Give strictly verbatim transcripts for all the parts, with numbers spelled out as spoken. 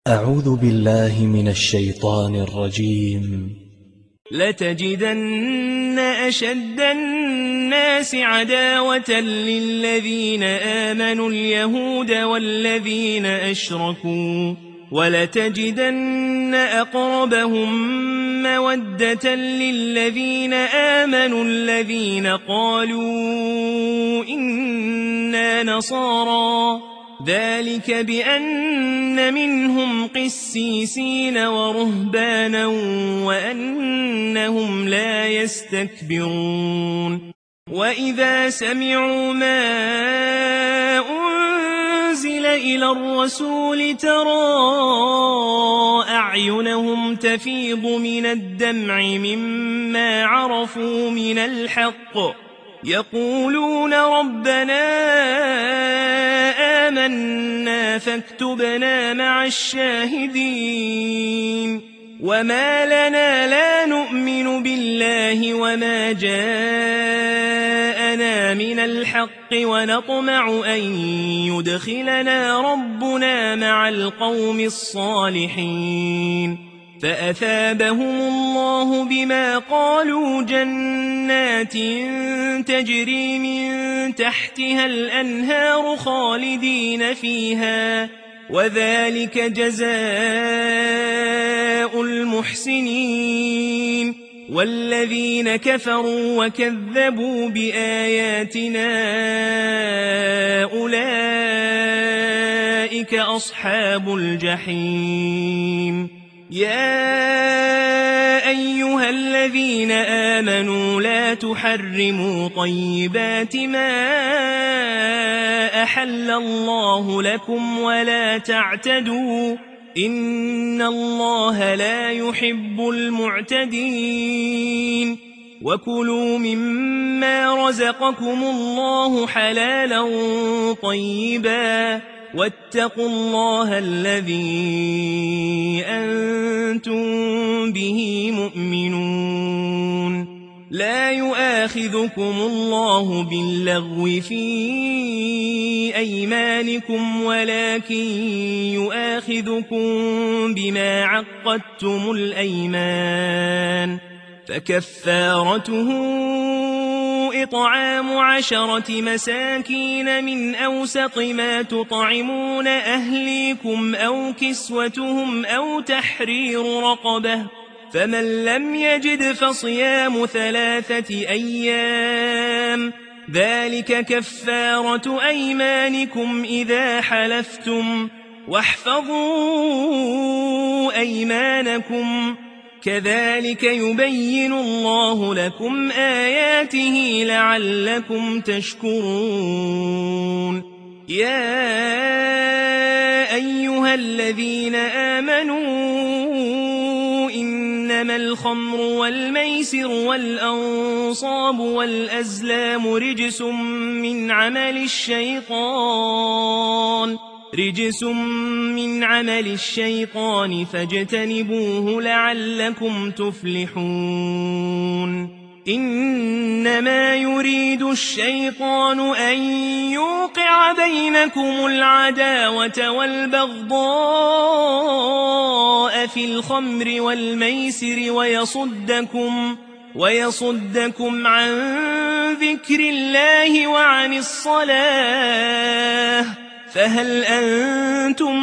أعوذ بالله من الشيطان الرجيم. لتجدن أشد الناس عداوة للذين آمنوا اليهود والذين أشركوا ولتجدن أقربهم مودة للذين آمنوا الذين قالوا إنا نصارى ذلك بأن منهم قسيسين ورهبانا وأنهم لا يستكبرون وإذا سمعوا ما أنزل إلى الرسول ترى أعينهم تفيض من الدمع مما عرفوا من الحق يقولون ربنا آمنا فاكتبنا مع الشاهدين وما لنا لا نؤمن بالله وما جاءنا من الحق ونطمع أن يدخلنا ربنا مع القوم الصالحين فأثابهم الله بما قالوا جنات تجري من تحتها الأنهار خالدين فيها وذلك جزاء المحسنين والذين كفروا وكذبوا بآياتنا أولئك أصحاب الجحيم يا أيها الذين آمنوا لا تحرموا طيبات ما أحل الله لكم ولا تعتدوا إن الله لا يحب المعتدين وكلوا مما رزقكم الله حلالا طيبا واتقوا الله الذي أنتم به مؤمنون لا يؤاخذكم الله باللغو في أيمانكم ولكن يؤاخذكم بما عقدتم الأيمان فكفارته إطعام عشرة مساكين من أوسط ما تطعمون أهليكم أو كسوتهم أو تحرير رقبة فمن لم يجد فصيام ثلاثة أيام ذلك كفارة أيمانكم إذا حلفتم واحفظوا أيمانكم كذلك يبين الله لكم آياته لعلكم تشكرون يا أيها الذين آمنوا إنما الخمر والميسر والأنصاب والأزلام رجس من عمل الشيطان رجس من عمل الشيطان فاجتنبوه لعلكم تفلحون إنما يريد الشيطان أن يوقع بينكم العداوة والبغضاء في الخمر والميسر ويصدكم ويصدكم عن ذكر الله وعن الصلاة فهل أنتم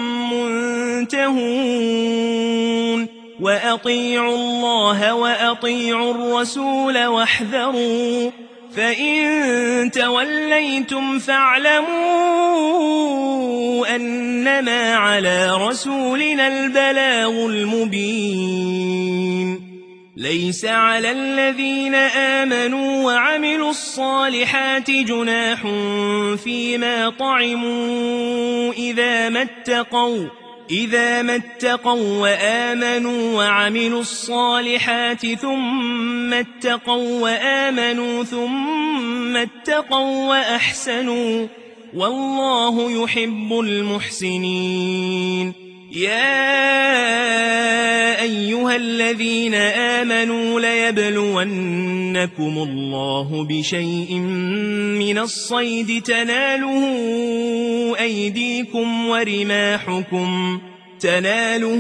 منتهون وأطيعوا الله وأطيعوا الرسول واحذروا فإن توليتم فاعلموا أنما على رسولنا البلاغ المبين ليس على الذين آمنوا وعملوا الصالحات جناح فيما طعموا إذا ما اتقوا إذا ما اتقوا وآمنوا وعملوا الصالحات ثم اتقوا وآمنوا ثم اتقوا وأحسنوا والله يحب المحسنين يا أيها الذين آمنوا ليبلونكم الله بشيء من الصيد تناله أيديكم ورماحكم تناله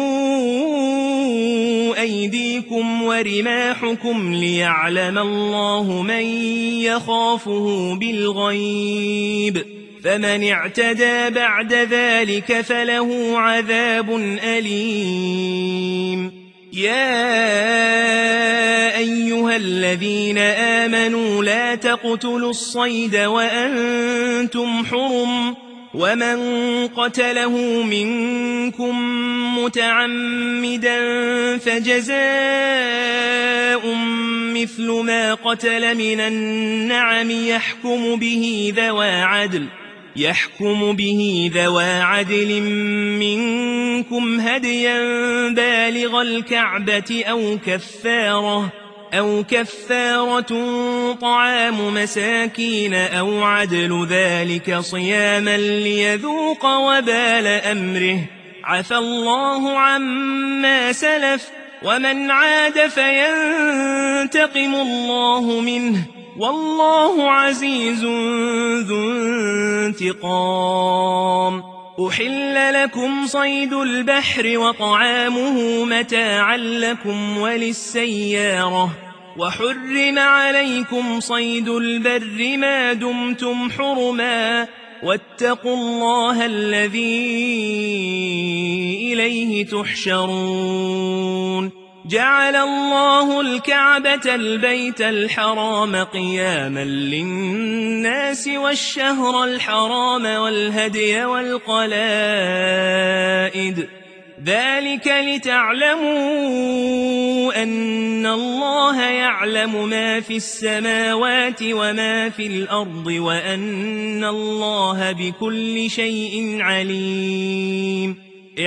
أيديكم ورماحكم ليعلم الله من يخافه بالغيب فمن اعتدى بعد ذلك فله عذاب أليم يا أيها الذين آمنوا لا تقتلوا الصيد وأنتم حرم ومن قتله منكم متعمدا فجزاء مثل ما قتل من النعم يحكم به ذوى عدل يحكم به ذوى عدل منكم هديا بالغ الكعبة أو كفارة أو كفارة طعام مساكين أو عدل ذلك صياما ليذوق وبال أمره عفى الله عما سلف ومن عاد فينتقم الله منه والله عزيز ذو انتقام أحل لكم صيد البحر وطعامه متاعا لكم وللسيارة وحرم عليكم صيد البر ما دمتم حرما واتقوا الله الذي إليه تحشرون جعل الله الكعبة البيت الحرام قياما للناس والشهر الحرام والهدي والقلائد ذلك لتعلموا أن الله يعلم ما في السماوات وما في الأرض وأن الله بكل شيء عليم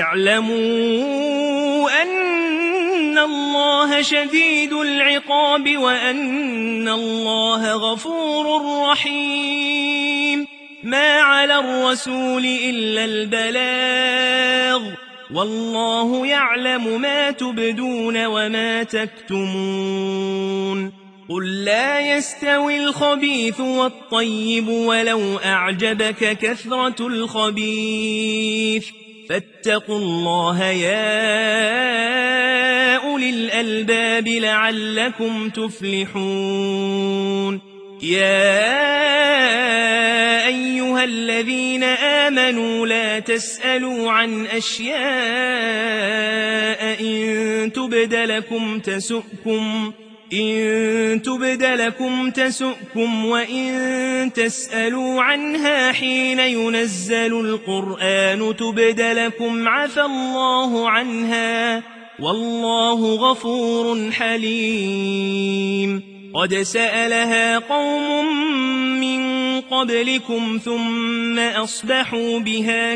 اعلموا أن الله شديد العقاب وأن الله غفور رحيم ما على الرسول إلا البلاغ والله يعلم ما تبدون وما تكتمون قل لا يستوي الخبيث والطيب ولو أعجبك كثرة الخبيث فاتقوا الله يا أولي الألباب لعلكم تفلحون يا أيها الذين آمنوا لا تسألوا عن أشياء إن تبد لكم تسؤكم إن تبد لكم تسؤكم وإن تسألوا عنها حين ينزل القرآن تبد لكم عفى الله عنها والله غفور حليم قد سألها قوم من قبلكم ثم أصبحوا بها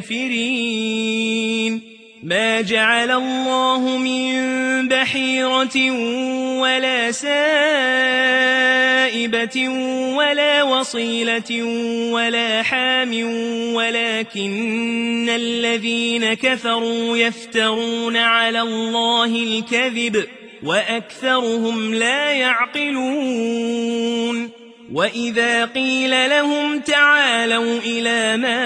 كافرين ما جعل الله من بحيرة ولا سائبة ولا وصيلة ولا حام ولكن الذين كفروا يفترون على الله الكذب وأكثرهم لا يعقلون وإذا قيل لهم تعالوا إلى ما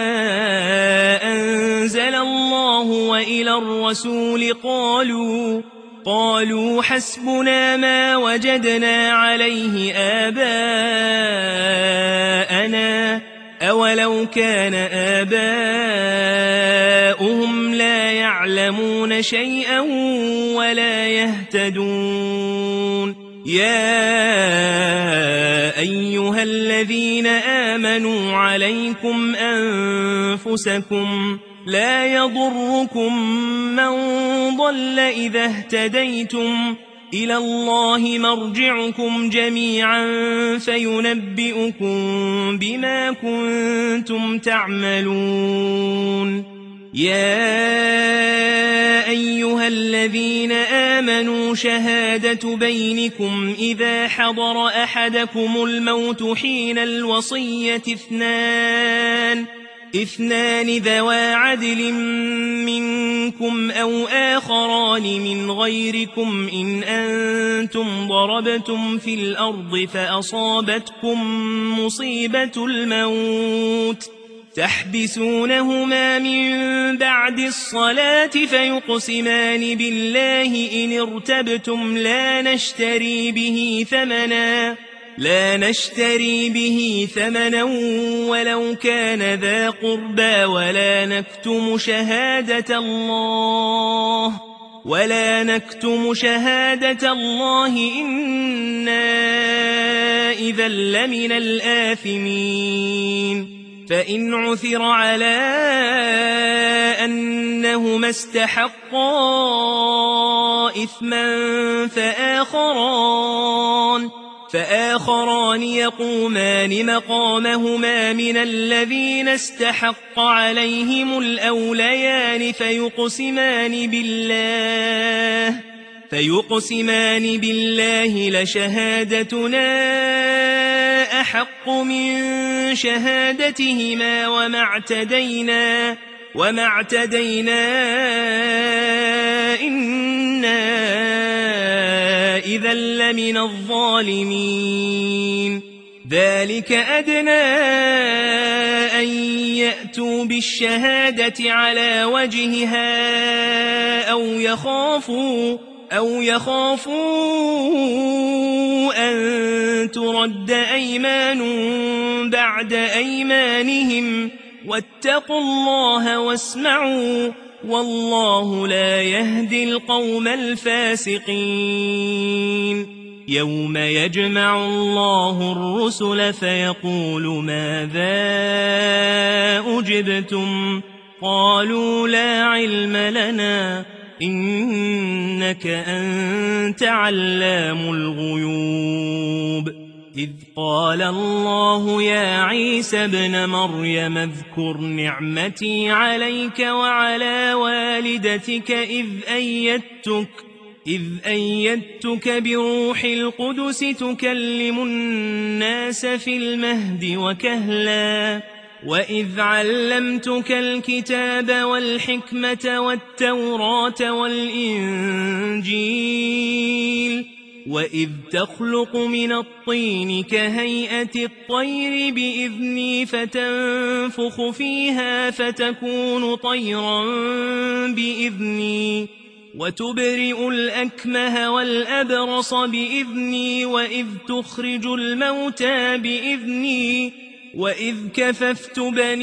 أنزل الله وإلى الرسول قالوا قالوا حسبنا ما وجدنا عليه آباءنا أولو كان آباؤهم لا يعلمون شيئا ولا يهتدون يا أيها الذين آمنوا عليكم أنفسكم لا يضركم من ضل إذا اهتديتم إلى الله مرجعكم جميعا فينبئكم بما كنتم تعملون يا أيها الذين آمنوا شهادة بينكم إذا حضر أحدكم الموت حين الوصية اثنان اثنان ذوى عدل منكم أو آخران من غيركم إن أنتم ضربتم في الأرض فأصابتكم مصيبة الموت تحبسونهما من بعد الصلاة فيقسمان بالله إن ارتبتم لا نشتري به ثمنا لا نشتري به ثمنا ولو كان ذا قربى ولا نكتم شهادة الله ولا نكتم شهادة الله إنا إذا لمن الآثمين فإن عثر على أنهما استحقا إثما فآخران فآخران يقومان مقامهما من الذين استحق عليهم الأوليان فيقسمان بالله فيقسمان بالله لشهادتنا أحق من شهادتهما وما اعتدينا وما اعتدينا إنا إذا لمن الظالمين ذلك أدنى أن يأتوا بالشهادة على وجهها أو يخافوا أو يخافوا أن ترد أيمان بعد أيمانهم واتقوا الله واسمعوا والله لا يهدي القوم الفاسقين يوم يجمع الله الرسل فيقول ماذا أجبتم قالوا لا علم لنا إنك أنت علام الغيوب إذ قال الله يا عيسى ابن مريم اذكر نعمتي عليك وعلى والدتك إذ أيدتك إذ أيدتك بروح القدس تكلم الناس في المهد وكهلا وإذ علمتك الكتاب والحكمة والتوراة والإنجيل وإذ تخلق من الطين كهيئة الطير بإذني فتنفخ فيها فتكون طيرا بإذني وتبرئ الأكمه والأبرص بإذني وإذ تخرج الموتى بإذني وإذ كففت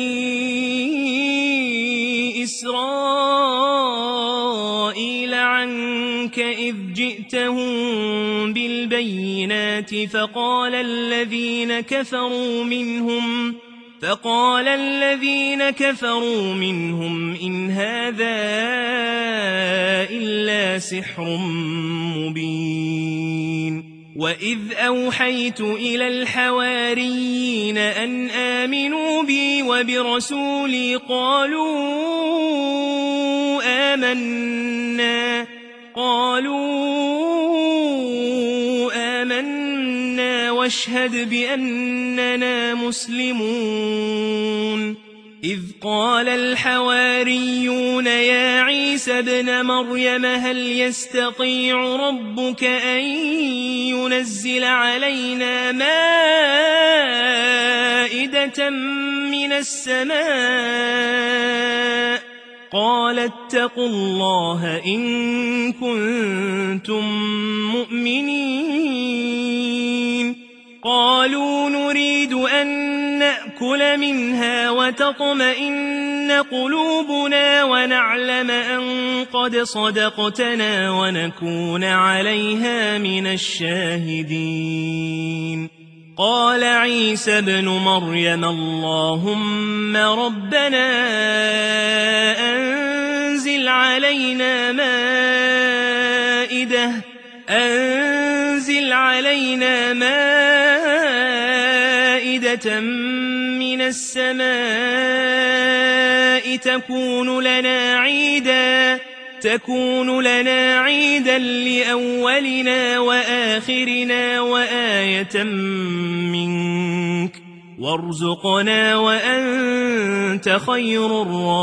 بني إسرائيل عنك إذ جئتهم بالبينات فقال الذين كفروا منهم فقال الذين كفروا منهم إن هذا إلا سحر مبين وإذ أوحيت إلى الحواريين أن آمنوا بي وبرسولي قالوا آمنا قالوا آمنا واشهد بأننا مسلمون إذ قال الحواريون يا عيسى ابن مريم هل يستطيع ربك أن ينزل علينا مائدة من السماء قال اتقوا الله إن كنتم مؤمنين قالوا نريد أن نأكل منها وتطمئن قلوبنا ونعلم أن قد صدقتنا ونكون عليها من الشاهدين قال عيسى ابن مريم اللهم ربنا أنزل علينا مائدة أنزل علينا مائدة من السماء تكون لنا عيدا تكون لنا عيدا لأولنا وآخرنا وآية منك وارزقنا وأنت خير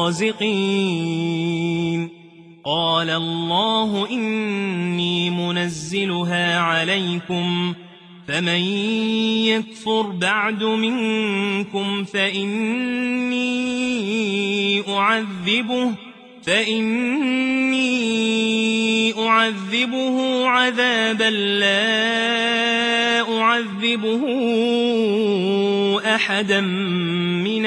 الرازقين قال الله إني منزلها عليكم فمن يكفر بعد منكم فإني أعذبه فإني أعذبه عذابا لا أعذبه أحدا من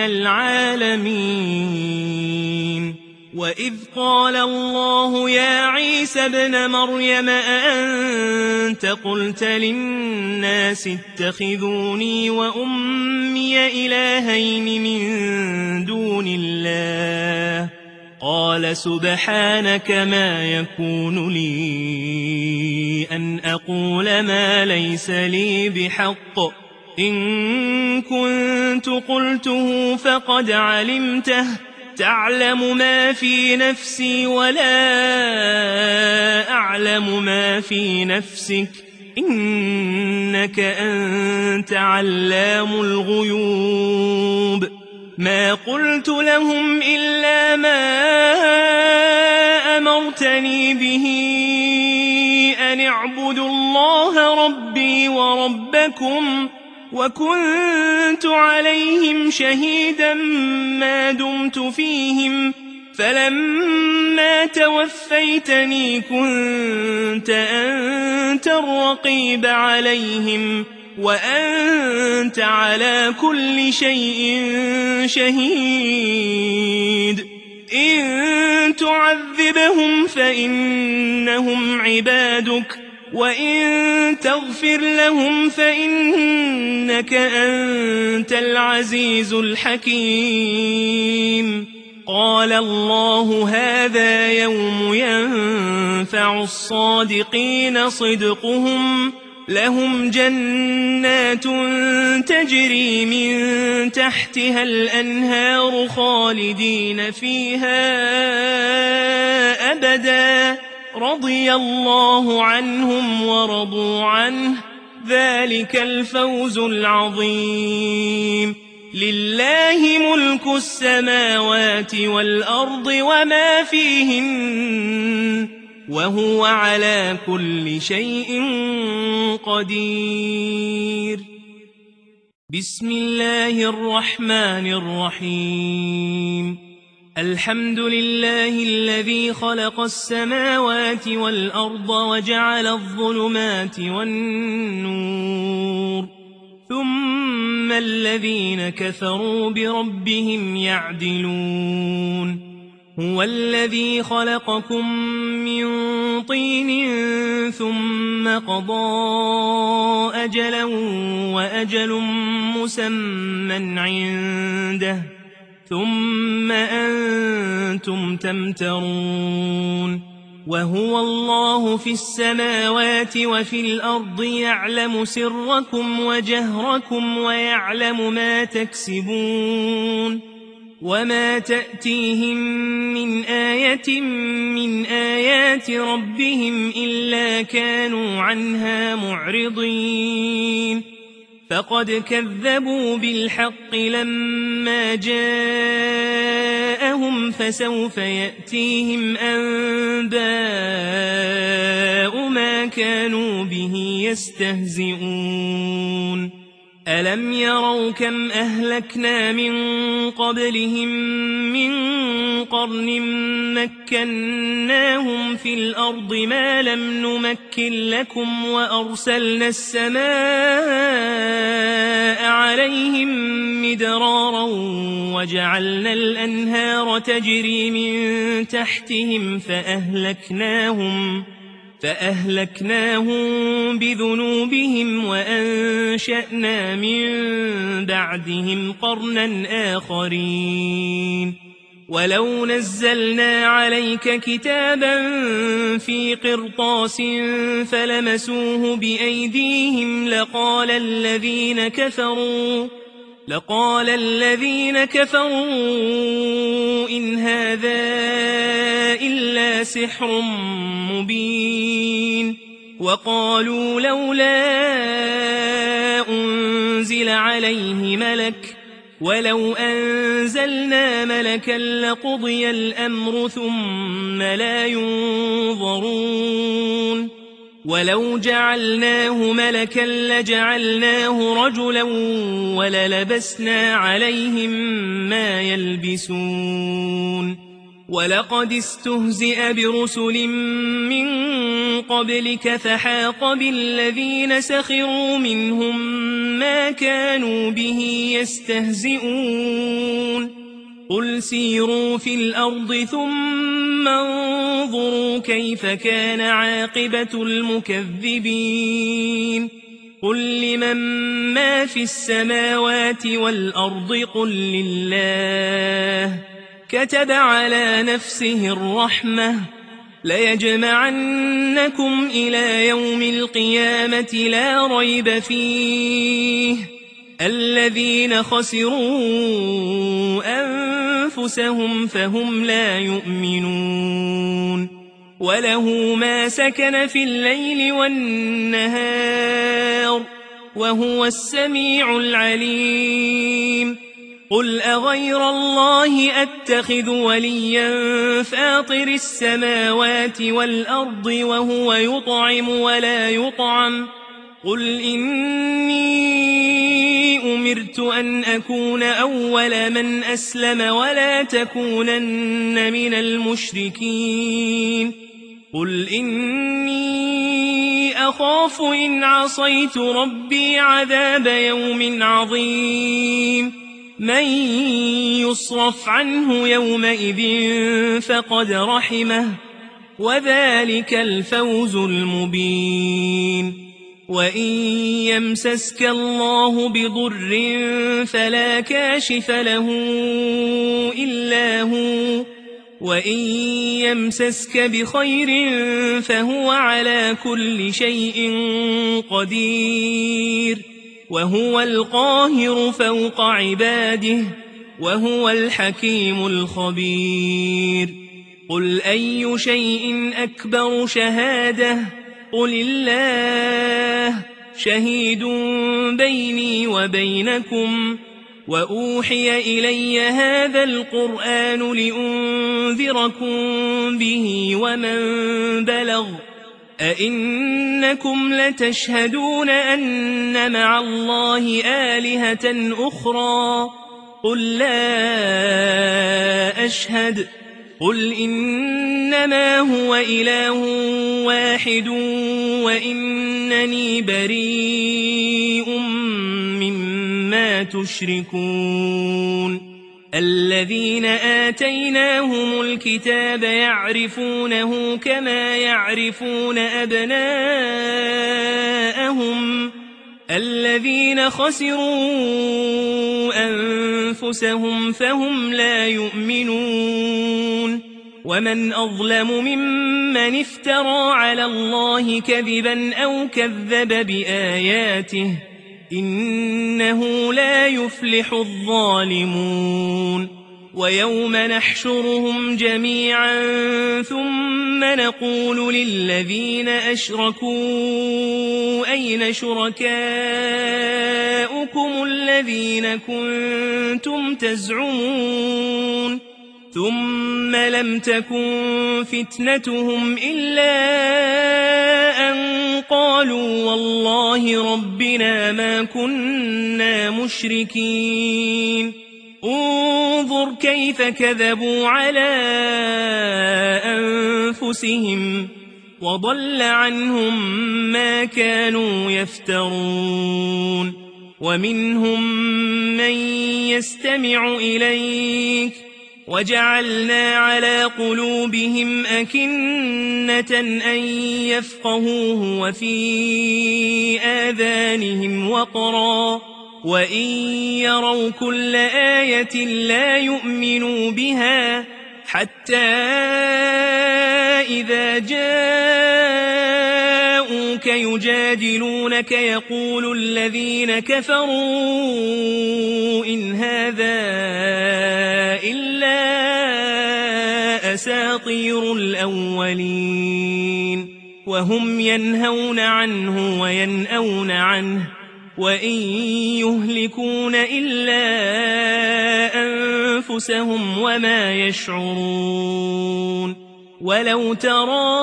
العالمين وإذ قال الله يا عيسى ابن مريم أأنت قلت للناس اتخذوني وأمي إلهين من دون الله قال سبحانك ما يكون لي أن أقول ما ليس لي بحق إن كنت قلته فقد علمته تعلم ما في نفسي ولا أعلم ما في نفسك إنك أنت علام الغيوب ما قلت لهم إلا ما أمرتني به أن اعبدوا الله ربي وربكم وكنت عليهم شهيدا ما دمت فيهم فلما توفيتني كنت أنت الرقيب عليهم وأنت على كل شيء شهيد إن تعذبهم فإنهم عبادك وإن تغفر لهم فإنك أنت العزيز الحكيم قال الله هذا يوم ينفع الصادقين صدقهم لهم جنات تجري من تحتها الأنهار خالدين فيها أبدا رضي الله عنهم ورضوا عنه ذلك الفوز العظيم لله ملك السماوات والأرض وما فيهن وهو على كل شيء قدير بسم الله الرحمن الرحيم الحمد لله الذي خلق السماوات والأرض وجعل الظلمات والنور ثم الذين كفروا بربهم يعدلون هو الذي خلقكم من طين ثم قضى أجلا وأجل مسمى عنده ثم أنتم تمترون وهو الله في السماوات وفي الأرض يعلم سركم وجهركم ويعلم ما تكسبون وما تأتيهم من آية من آيات ربهم إلا كانوا عنها معرضين فقد كذبوا بالحق لما جاءهم فسوف يأتيهم أنباء ما كانوا به يستهزئون ألم يروا كم أهلكنا من قبلهم من قرن مكناهم في الأرض ما لم نمكن لكم وأرسلنا السماء عليهم مدرارا وجعلنا الأنهار تجري من تحتهم فأهلكناهم فأهلكناهم بذنوبهم وأنشأنا من بعدهم قرنا آخرين ولو نزلنا عليك كتابا في قرطاس فلمسوه بأيديهم لقال الذين كفروا لقال الذين كفروا إن هذا إلا سحر مبين وقالوا لولا أنزل عليه ملك ولو أنزلنا ملكا لقضي الأمر ثم لا ينظرون ولو جعلناه ملكا لجعلناه رجلا وللبسنا عليهم ما يلبسون ولقد استهزئ برسل من قبلك فحاق بالذين سخروا منهم ما كانوا به يستهزئون قل سيروا في الأرض ثم انظروا كيف كان عاقبة المكذبين قل لمن ما في السماوات والأرض قل لله كتب على نفسه الرحمة ليجمعنكم إلى يوم القيامة لا ريب فيه الذين خسروا أنفسهم فهم لا يؤمنون وله ما سكن في الليل والنهار وهو السميع العليم قل أغير الله أتخذ وليا فاطر السماوات والأرض وهو يطعم ولا يطعم قل إني أمرت أن أكون أول من أسلم ولا تكونن من المشركين قل إني أخاف إن عصيت ربي عذاب يوم عظيم من يصرف عنه يومئذ فقد رحمه وذلك الفوز المبين وإن يمسسك الله بضر فلا كاشف له إلا هو وإن يمسسك بخير فهو على كل شيء قدير وهو القاهر فوق عباده وهو الحكيم الخبير قل أي شيء أكبر شهادة قل الله شهيد بيني وبينكم وأوحي إلي هذا القرآن لأنذركم به ومن بلغ أئنكم لتشهدون أن مع الله آلهة أخرى قل لا أشهد قل إنما هو إله واحد وإنني بريء مما تشركون الذين آتيناهم الكتاب يعرفونه كما يعرفون أبناءهم الذين خسروا أنفسهم فهم لا يؤمنون ومن أظلم ممن افترى على الله كذبا أو كذب بآياته إنه لا يفلح الظالمون ويوم نحشرهم جميعا ثم نقول للذين أشركوا أين شركاؤكم الذين كنتم تزعمون ثم لم تكن فتنتهم إلا أن قالوا والله ربنا ما كنا مشركين انظر كيف كذبوا على أنفسهم وضل عنهم ما كانوا يفترون ومنهم من يستمع إليك وجعلنا على قلوبهم أكنة أن يفقهوه وفي آذانهم وقرا وإن يروا كل آية لا يؤمنوا بها حتى إذا جاءوك يجادلونك يقول الذين كفروا إن هذا إلا أساطير الأولين وهم ينهون عنه وينأون عنه وإن يهلكون إلا أنفسهم وما يشعرون ولو ترى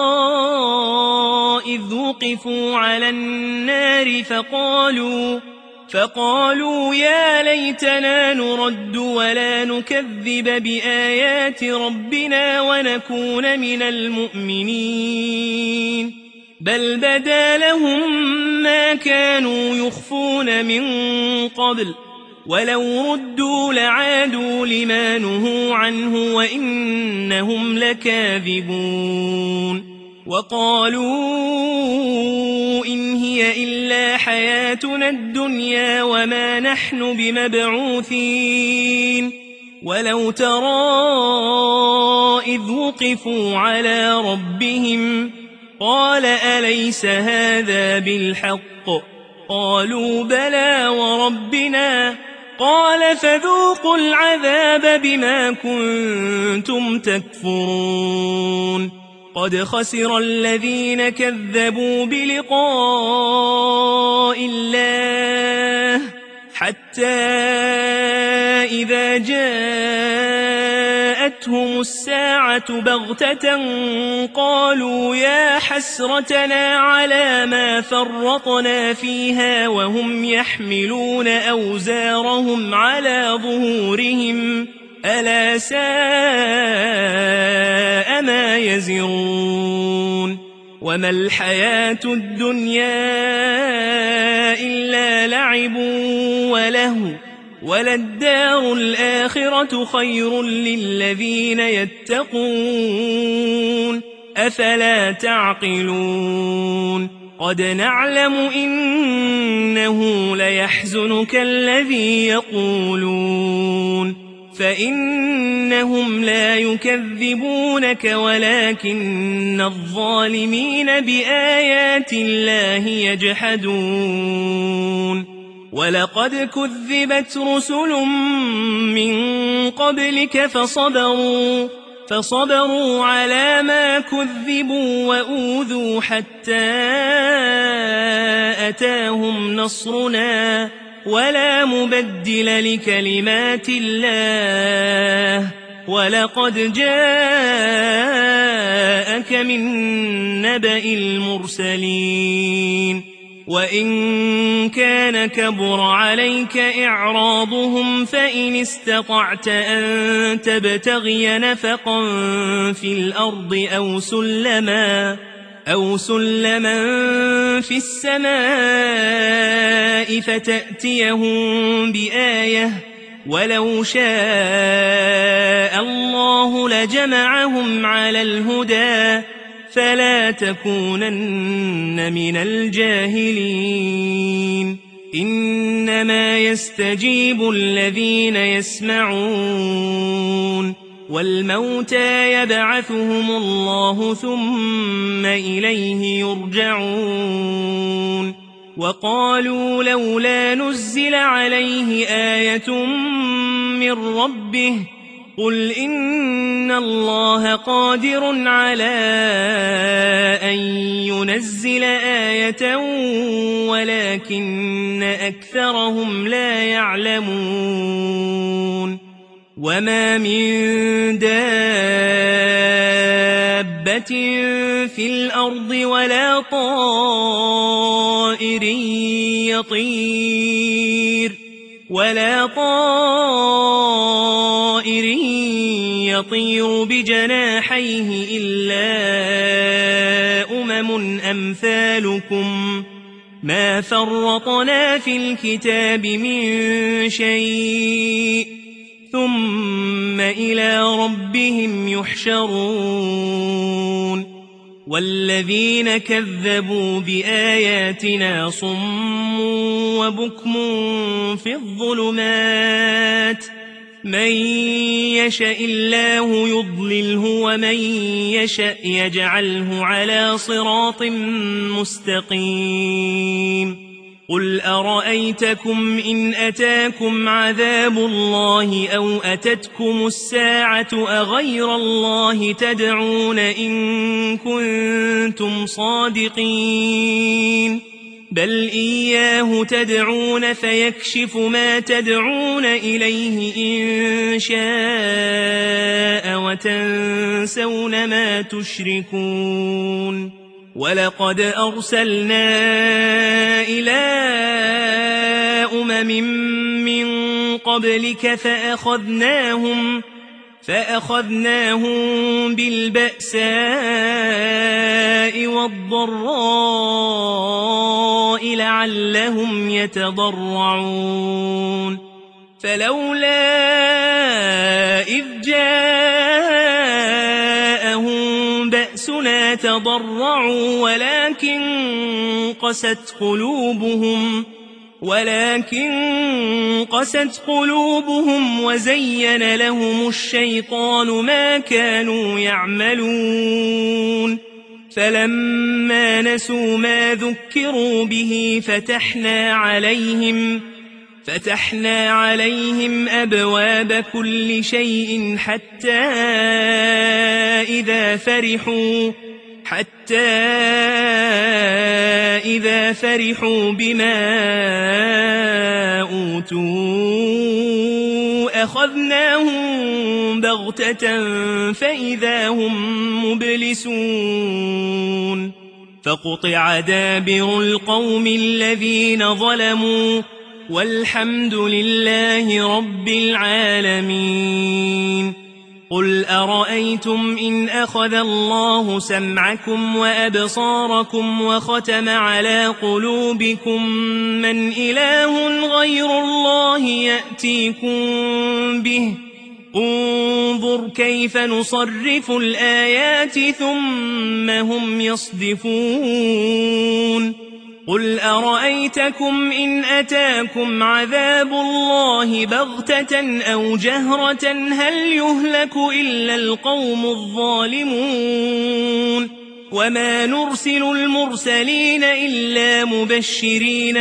إذ وقفوا على النار فقالوا فقالوا يا ليتنا نرد ولا نكذب بآيات ربنا ونكون من المؤمنين بل بدا لهم ما كانوا يخفون من قبل ولو ردوا لعادوا لما نهوا عنه وإنهم لكاذبون وقالوا إن هي إلا حياتنا الدنيا وما نحن بمبعوثين ولو ترى إذ وقفوا على ربهم قال أليس هذا بالحق قالوا بلى وربنا قال فذوقوا العذاب بما كنتم تكفرون قد خسر الذين كذبوا بلقاء الله حتى إذا جاءتهم الساعة بغتة قالوا يا حسرتنا على ما فرطنا فيها وهم يحملون أوزارهم على ظهورهم ألا ساء ما يزرون وما الحياة الدنيا إلا لعب ولهو وللدار الآخرة خير للذين يتقون أفلا تعقلون قد نعلم إنه ليحزنك الذي يقولون فإنهم لا يكذبونك ولكن الظالمين بآيات الله يجحدون ولقد كذبت رسل من قبلك فصبروا فصبروا على ما كذبوا وأوذوا حتى أتاهم نصرنا ولا مبدل لكلمات الله ولقد جاءك من نبأ المرسلين وإن كان كبر عليك إعراضهم فإن استطعت أن تبتغي نفقا في الأرض أو سلما أو سلما في السماء فتأتيهم بآية ولو شاء الله لجمعهم على الهدى فلا تكونن من الجاهلين إنما يستجيب الذين يسمعون والموتى يبعثهم الله ثم إليه يرجعون وقالوا لولا نزل عليه آية من ربه قل إن الله قادر على أن ينزل آية ولكن أكثرهم لا يعلمون وما من دابة في الأرض ولا طائر يطير ولا طائر يطير بجناحيه إلا أمم أمثالكم ما فرطنا في الكتاب من شيء ثم إلى ربهم يحشرون والذين كذبوا بآياتنا صم وبكم في الظلمات من يشاء الله يضلله ومن يشاء يجعله على صراط مستقيم قل أرأيتكم إن أتاكم عذاب الله أو أتتكم الساعة أغير الله تدعون إن كنتم صادقين بل إياه تدعون فيكشف ما تدعون إليه إن شاء وتنسون ما تشركون ولقد أرسلنا إلى أمم من قبلك فأخذناهم فأخذناهم بالبأساء والضراء لعلهم يتضرعون فلولا إذ جاءهم بأسنا تضرعوا ولكن قست قلوبهم ولكن قست قلوبهم وزين لهم الشيطان ما كانوا يعملون فلما نسوا ما ذكروا به فتحنا عليهم فتحنا عليهم أبواب كل شيء حتى إذا فرحوا حتى إذا فرحوا بما أوتوا أخذناهم بغتة فإذا هم مبلسون فقطع دابر القوم الذين ظلموا والحمد لله رب العالمين قل أرأيتم إن أخذ الله سمعكم وأبصاركم وختم على قلوبكم من إله غير الله يأتيكم به انظر كيف نصرف الآيات ثم هم يصدفون قل أرأيتكم إن أتاكم عذاب الله بغتة أو جهرة هل يهلك إلا القوم الظالمون وما نرسل المرسلين إلا مبشرين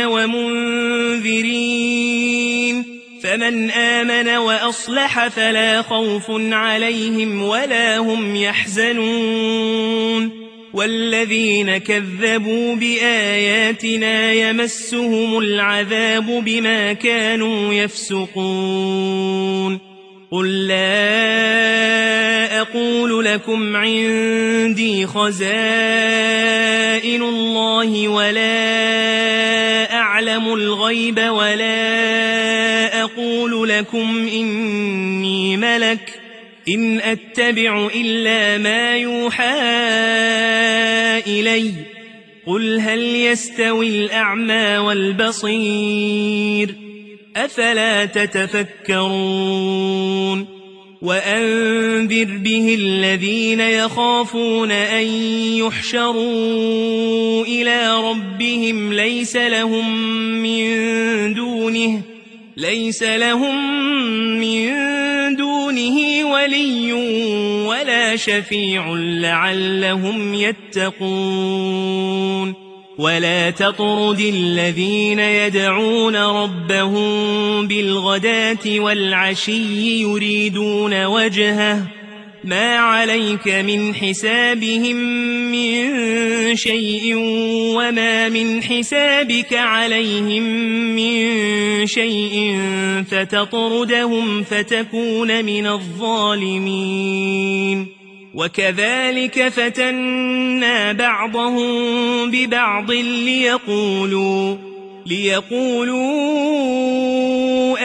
ومنذرين فمن آمن وأصلح فلا خوف عليهم ولا هم يحزنون والذين كذبوا بآياتنا يمسهم العذاب بما كانوا يفسقون قل لا أقول لكم عندي خزائن الله ولا أعلم الغيب ولا أقول لكم إني ملك إن أتبع إلا ما يوحى إلي قل هل يستوي الأعمى والبصير أفلا تتفكرون وأنذر به الذين يخافون أن يحشروا إلى ربهم ليس لهم من دونه ليس لهم من دونه ولي ولا شفيع لعلهم يتقون ولا تطرد الذين يدعون ربهم بالغداة والعشي يريدون وجهه ما عليك من حسابهم من شيء وما من حسابك عليهم من شيء فتطردهم فتكون من الظالمين وكذلك فتنا بعضهم ببعض ليقولوا ليقولوا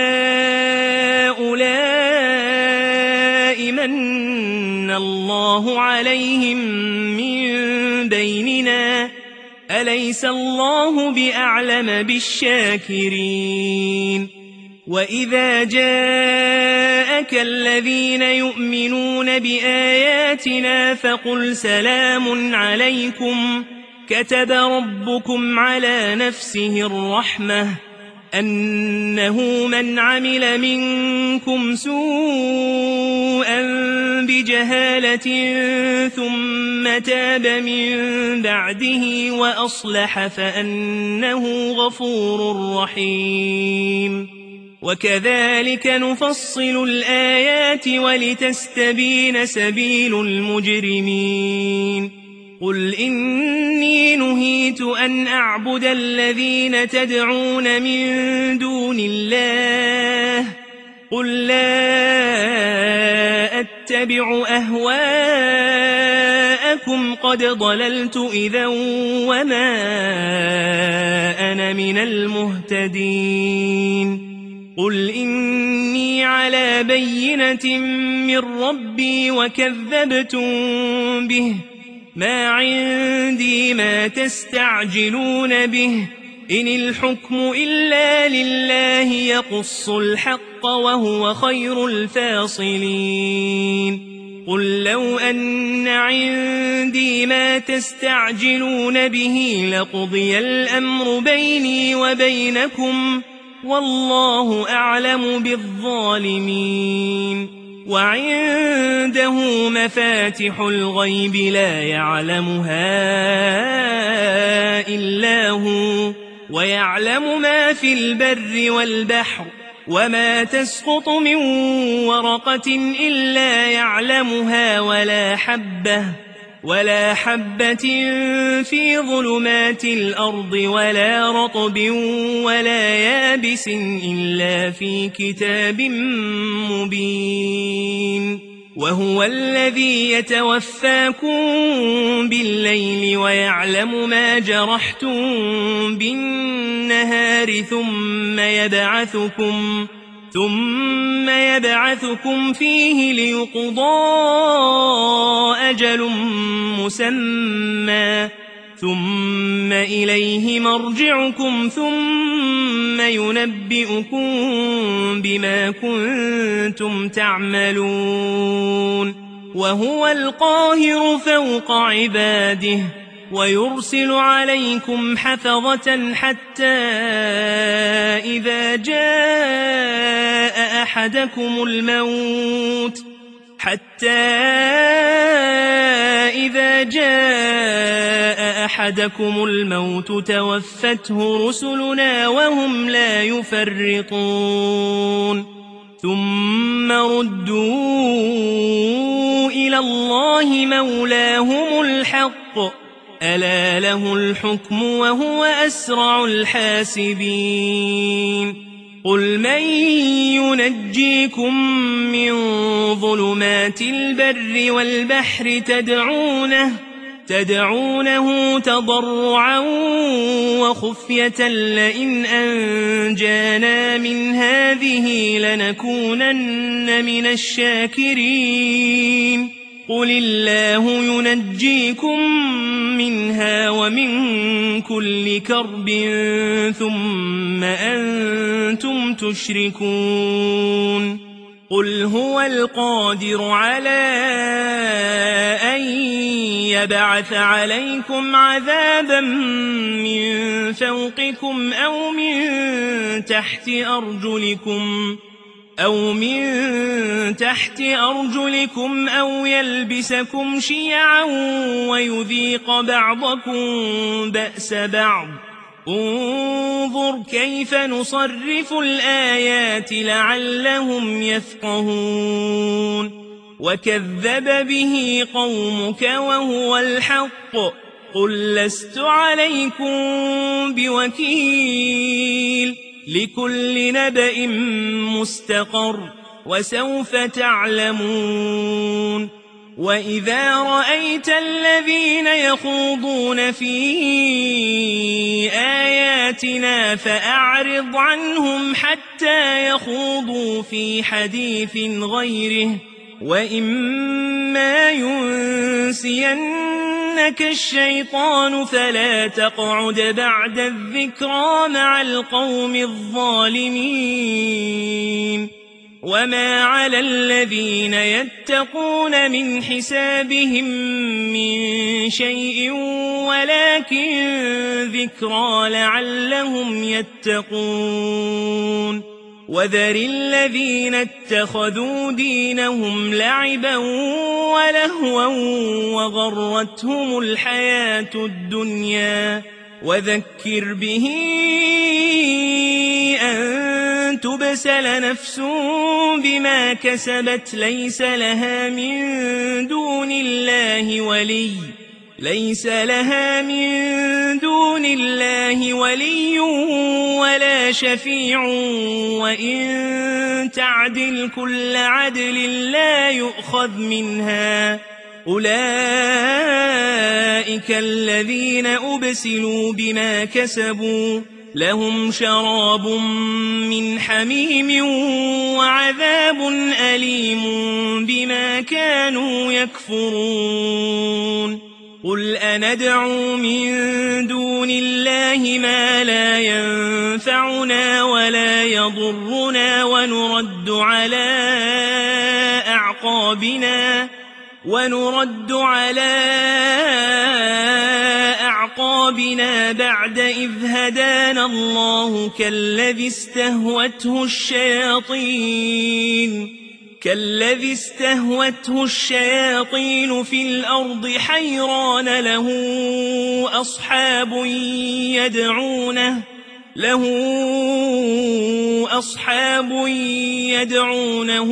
أهؤلاء من الله عليهم من بيننا أليس الله بأعلم بالشاكرين وإذا جاءك الذين يؤمنون بآياتنا فقل سلام عليكم كتب ربكم على نفسه الرحمة أنه من عمل منكم سوءا بجهالة ثم تاب من بعده وأصلح فأنه غفور رحيم وكذلك نفصل الآيات ولتستبين سبيل المجرمين قل إني نهيت أن أعبد الذين تدعون من دون الله قل لا أتبع أهواءكم قد ضللت إذا وما أنا من المهتدين قل إني على بينة من ربي وكذبتم به ما عندي ما تستعجلون به إن الحكم إلا لله يقص الحق وهو خير الفاصلين قل لو أن عندي ما تستعجلون به لقضي الأمر بيني وبينكم والله أعلم بالظالمين وعنده مفاتح الغيب لا يعلمها إلا هو ويعلم ما في البر والبحر وما تسقط من ورقة إلا يعلمها ولا حبة ولا حبة في ظلمات الأرض ولا رطب ولا يابس إلا في كتاب مبين وهو الذي يتوفاكم بالليل ويعلم ما جرحتم بالنهار ثم يبعثكم ثم يبعثكم فيه ليقضى أجل مسمى ثم إليه مرجعكم ثم ينبئكم بما كنتم تعملون وهو القاهر فوق عباده ويرسل عليكم حفظة حتى إذا جاء أحدكم الموت حتى إذا جاء أحدكم الموت توفته رسلنا وهم لا يفرطون ثم ردوا إلى الله مولاهم الحق ألا له الحكم وهو أسرع الحاسبين قل من ينجيكم من ظلمات البر والبحر تدعونه تدعونه تضرعا وخفية لئن أنجانا من هذه لنكونن من الشاكرين قل الله ينجيكم منها ومن كل كرب ثم أنتم تشركون قل هو القادر على أن يبعث عليكم عذابا من فوقكم أو من تحت أرجلكم أو من تحت أرجلكم أو يلبسكم شيعا ويذيق بعضكم بأس بعض انظر كيف نصرف الآيات لعلهم يفقهون وكذب به قومك وهو الحق قل لست عليكم بوكيل لكل نبأ مستقر وسوف تعلمون وإذا رأيت الذين يخوضون في آياتنا فأعرض عنهم حتى يخوضوا في حديث غيره وإما ينسينك الشيطان فلا تقعد بعد الذكرى مع القوم الظالمين وما على الذين يتقون من حسابهم من شيء ولكن ذكرى لعلهم يتقون وذر الذين اتخذوا دينهم لعبا ولهوا وغرتهم الحياة الدنيا وذكر به أن تبسل نفس بما كسبت ليس لها من دون الله ولي ليس لها من دون الله ولي ولا شفيع وإن تعدل كل عدل لا يؤخذ منها أولئك الذين أبسلوا بما كسبوا لهم شراب من حميم وعذاب أليم بما كانوا يكفرون قل أندعو من دون الله ما لا ينفعنا ولا يضرنا ونرد على أعقابنا ونرد على أعقابنا بعد إذ هدانا الله كالذي استهوته الشياطين كالذي استهوته الشياطين في الأرض حيران له أصحاب يدعونه له أصحاب يدعونه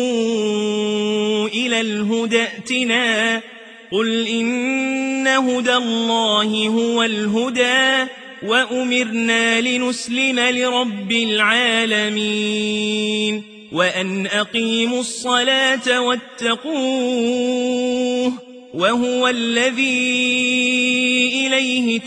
إلى الهدى ائتنا قل إن هدى الله هو الهدى وأمرنا لنسلم لرب العالمين وأن أقيموا الصلاة واتقوه وهو الذي إليه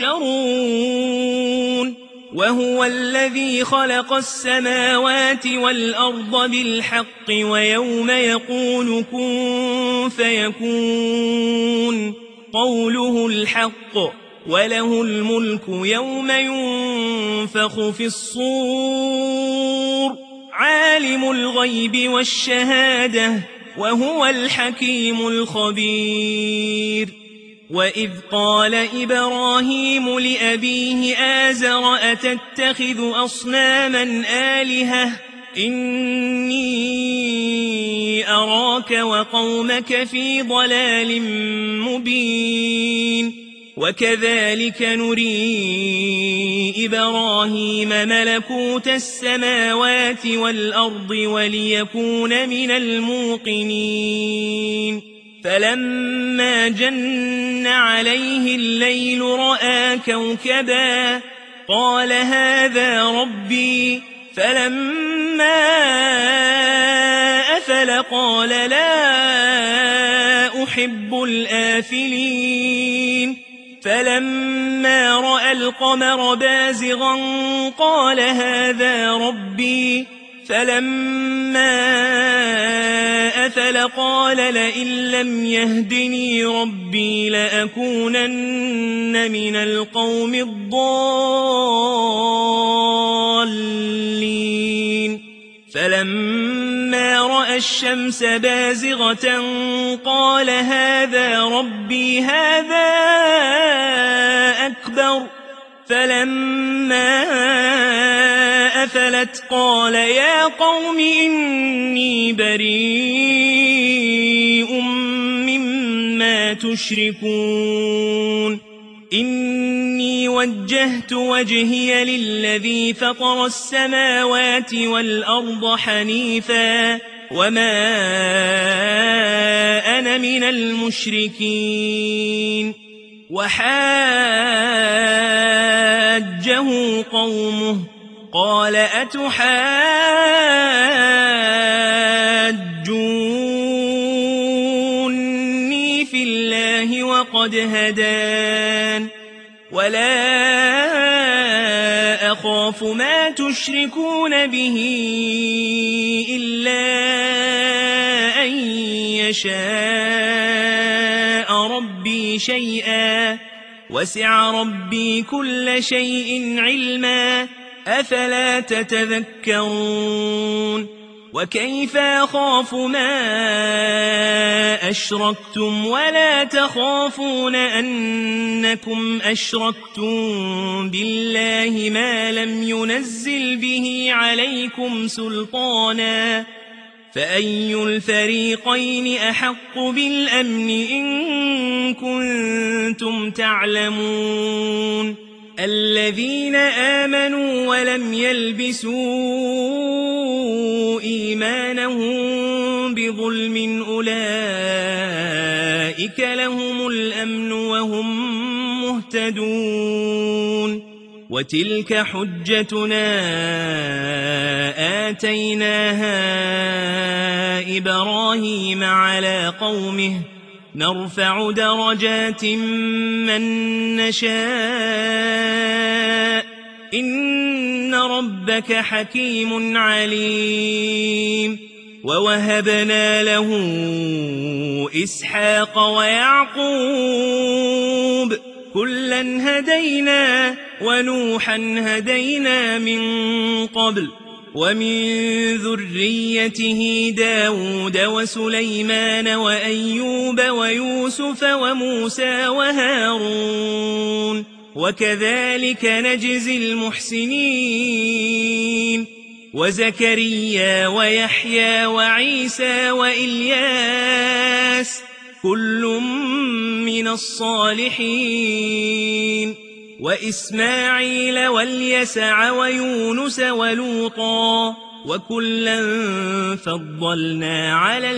تحشرون وهو الذي خلق السماوات والأرض بالحق ويوم يقول كن فيكون قوله الحق وله الملك يوم ينفخ في الصور عالم الغيب والشهادة وهو الحكيم الخبير وإذ قال إبراهيم لأبيه آزر أتتخذ أصناما آلهة إني أراك وقومك في ضلال مبين وكذلك نري إبراهيم ملكوت السماوات والأرض وليكون من الموقنين فلما جن عليه الليل رأى كوكبا قال هذا ربي فلما أفل قال لا أحب الآفلين فلما رأى القمر بازغا قال هذا ربي فلما أفل قال لئن لم يهدني ربي لأكونن من القوم الضالين فلما رأى الشمس بازغة قال هذا ربي هذا أكبر فلما أفلت قال يا قوم إني بريء مما تشركون إني وجهت وجهي للذي فطر السماوات والأرض حنيفا وما أنا من المشركين وحاجه قومه قال أتحاجوني في الله وقد هدان ولا أخاف ما تشركون به إلا أن يشاء ربي شيئا وسع ربي كل شيء علما أفلا تتذكرون وكيف أخاف ما أشركتم ولا تخافون أنكم أشركتم بالله ما لم ينزل به عليكم سلطانا فأي الفريقين أحق بالأمن إن كنتم تعلمون الذين آمنوا ولم يلبسوا إيمانهم بظلم أولئك أولئك لهم الأمن وهم مهتدون وتلك حجتنا آتيناها إبراهيم على قومه نرفع درجات من نشاء إن ربك حكيم عليم ووهبنا له إسحاق ويعقوب كلا هدينا ونوحا هدينا من قبل ومن ذريته داود وسليمان وأيوب ويوسف وموسى وهارون وكذلك نجزي المحسنين وزكريا ويحيى وعيسى وإلياس كل من الصالحين وإسماعيل واليسع ويونس ولوطا وكلا فضلنا على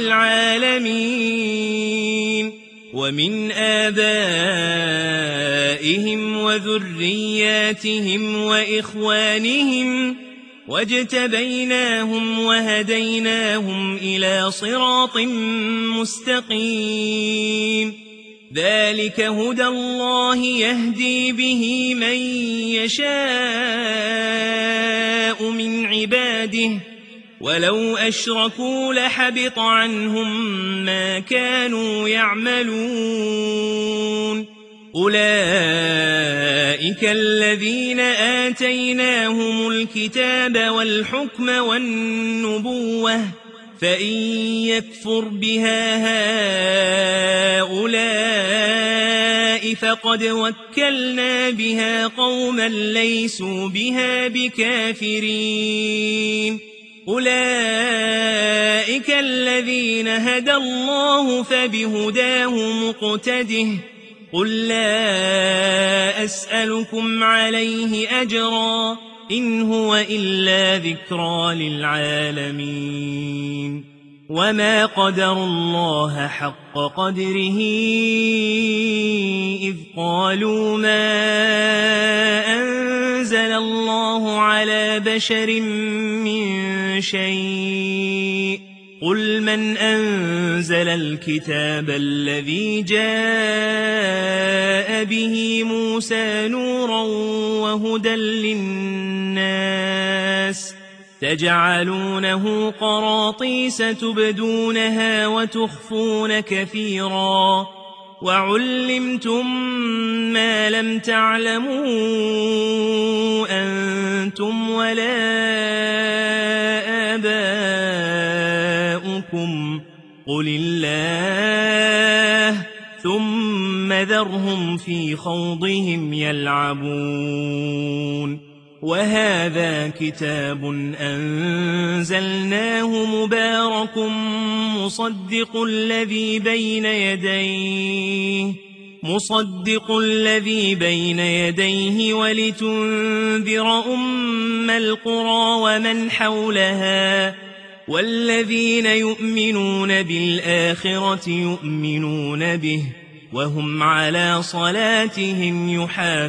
العالمين ومن آبائهم وذرياتهم وإخوانهم واجتبيناهم وهديناهم إلى صراط مستقيم ذلك هدى الله يهدي به من يشاء من عباده ولو أشركوا لحبط عنهم ما كانوا يعملون أولئك الذين آتيناهم الكتاب والحكم والنبوة فإن يكفر بها هؤلاء فقد وكلنا بها قوما ليسوا بها بكافرين أولئك الذين هدى الله فبهداه مقتده قل لا أسألكم عليه أجرا إن هو إلا ذكرى للعالمين وما قدروا الله حق قدره إذ قالوا ما أنزل الله على بشر من شيء قل من أنزل الكتاب الذي جاء به موسى نورا وهدى للناس تجعلونه قراطيس تبدونها وتخفون كثيرا وعلمتم ما لم تعلموا أنتم ولا آباؤكم قل الله ثم ذرهم في خوضهم يلعبون وهذا كتاب أنزلناه مبارك مصدق الذي بين يديه مصدق الذي بين يديه ولتنذر أم القرى ومن حولها والذين يؤمنون بالآخرة يؤمنون به وهم على صلاتهم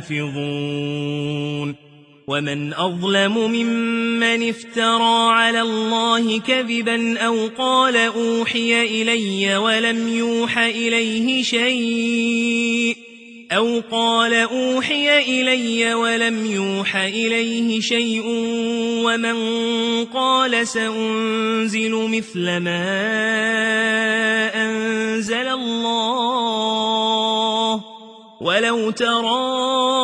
يحافظون ومن أظلم ممن افترى على الله كذبا أو قال أوحي إلي ولم يوح إليه شيء أو قال أوحي إلي ولم يوح إليه شيء ومن قال سأنزل مثل ما أنزل الله ولو ترى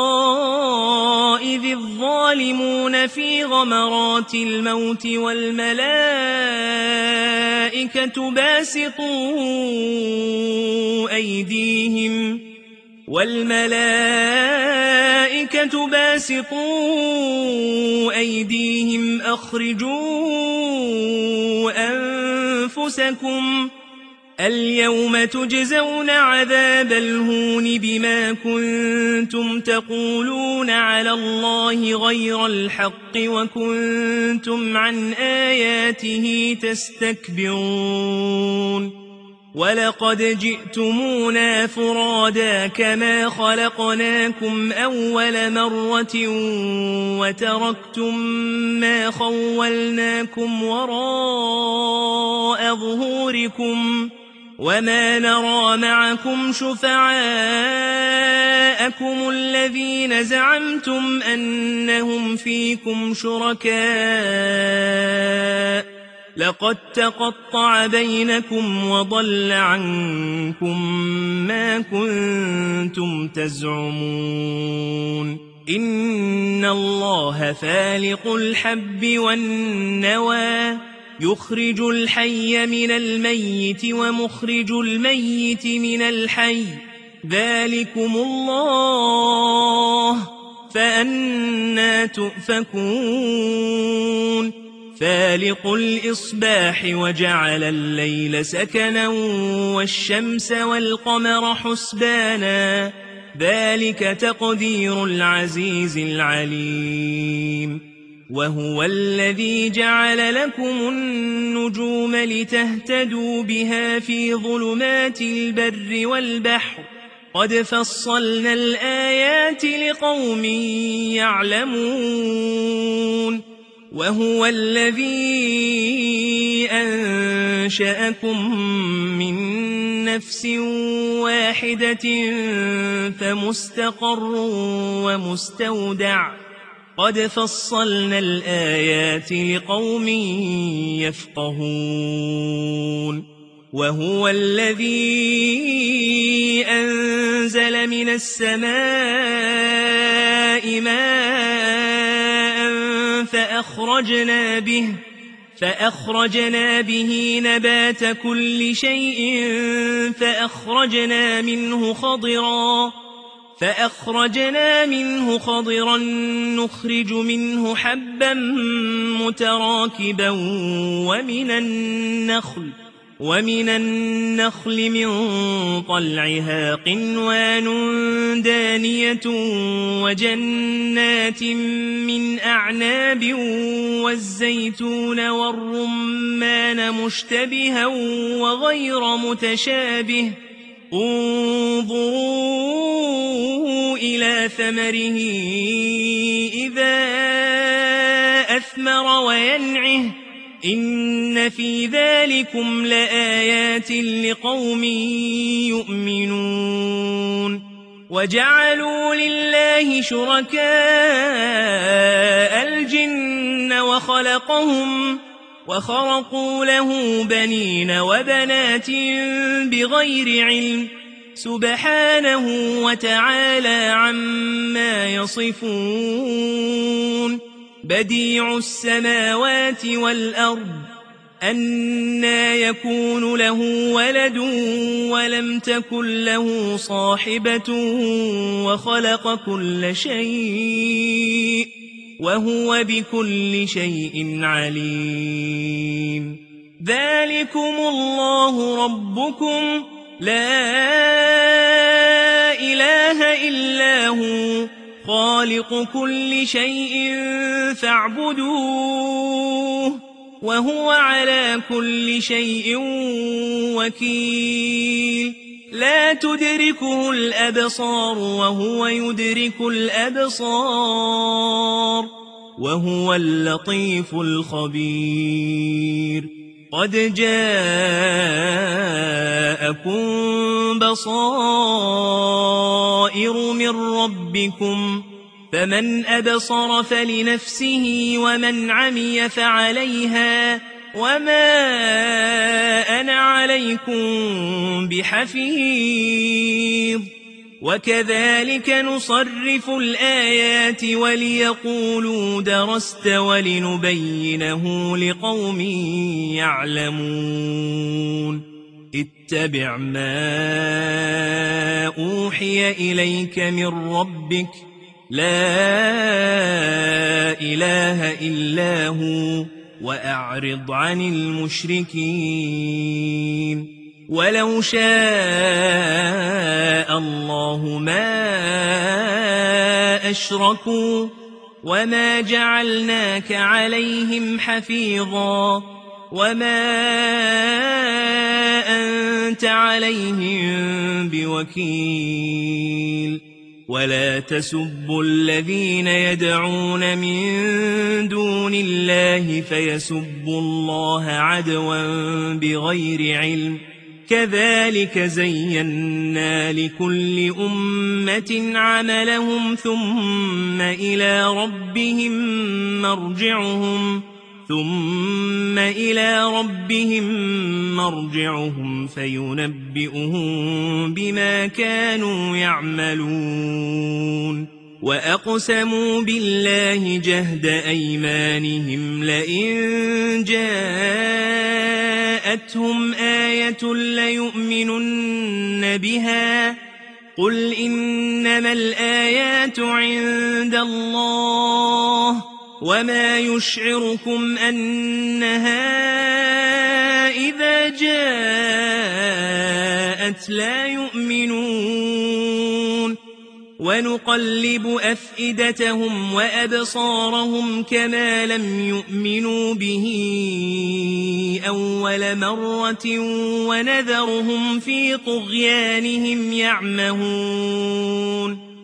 إذ الظالمون في غمرات الموت والملائكة باسطوا أيديهم والملائكة باسطوا أيديهم أخرجوا أنفسكم اليوم تجزون عذاب الهون بما كنتم تقولون على الله غير الحق وكنتم عن آياته تستكبرون ولقد جئتمونا فرادا كما خلقناكم أول مرة وتركتم ما خولناكم وراء ظهوركم وما نرى معكم شفعاءكم الذين زعمتم أنهم فيكم شركاء لقد تقطع بينكم وضل عنكم ما كنتم تزعمون إن الله فالق الحب والنوى يخرج الحي من الميت ومخرج الميت من الحي ذلكم الله فأنى تؤفكون فالق الإصباح وجعل الليل سكنا والشمس والقمر حسبانا ذلك تقدير العزيز العليم وهو الذي جعل لكم النجوم لتهتدوا بها في ظلمات البر والبحر قد فصلنا الآيات لقوم يعلمون وهو الذي أنشأكم من نفس واحدة فمستقر ومستودع قد فصلنا الآيات لقوم يفقهون وهو الذي أنزل من السماء ماء فأخرجنا به فأخرجنا به نبات كل شيء فأخرجنا منه خضرا فأخرجنا منه خضرا نخرج منه حبا متراكبا ومن النخل ومن النخل من طلعها قنوان دانية وجنات من أعناب والزيتون والرمان مشتبها وغير متشابه انظروا إلى ثمره إذا أثمر وينعه إن في ذلكم لآيات لقوم يؤمنون وجعلوا لله شركاء الجن وخلقهم وخرقوا له بنين وبنات بغير علم سبحانه وتعالى عما يصفون بديع السماوات والأرض أنى يكون له ولد ولم تكن له صاحبة وخلق كل شيء وهو بكل شيء عليم ذلكم الله ربكم لا إله إلا هو خالق كل شيء فاعبدوه وهو على كل شيء وكيل لا تدركه الأبصار وهو يدرك الأبصار وهو اللطيف الخبير قد جاءكم بصائر من ربكم فمن أبصر فلنفسه ومن عمي فعليها وما أنا عليكم بحفيظ وكذلك نصرف الآيات وليقولوا درست ولنبينه لقوم يعلمون اتبع ما أوحي إليك من ربك لا إله إلا هو وأعرض عن المشركين ولو شاء الله ما أشركوا وما جعلناك عليهم حفيظا وما أنت عليهم بوكيل ولا تسبوا الذين يدعون من دون الله فيسبوا الله عدوا بغير علم كذلك زينا لكل أمة عملهم ثم إلى ربهم مرجعهم ثم إلى ربهم مرجعهم فينبئهم بما كانوا يعملون وأقسموا بالله جهد أيمانهم لئن جاءتهم آية ليؤمنن بها قل إنما الآيات عند الله وما يشعركم أنها إذا جاءت لا يؤمنون ونقلب أفئدتهم وأبصارهم كما لم يؤمنوا به أول مرة ونذرهم في طغيانهم يعمهون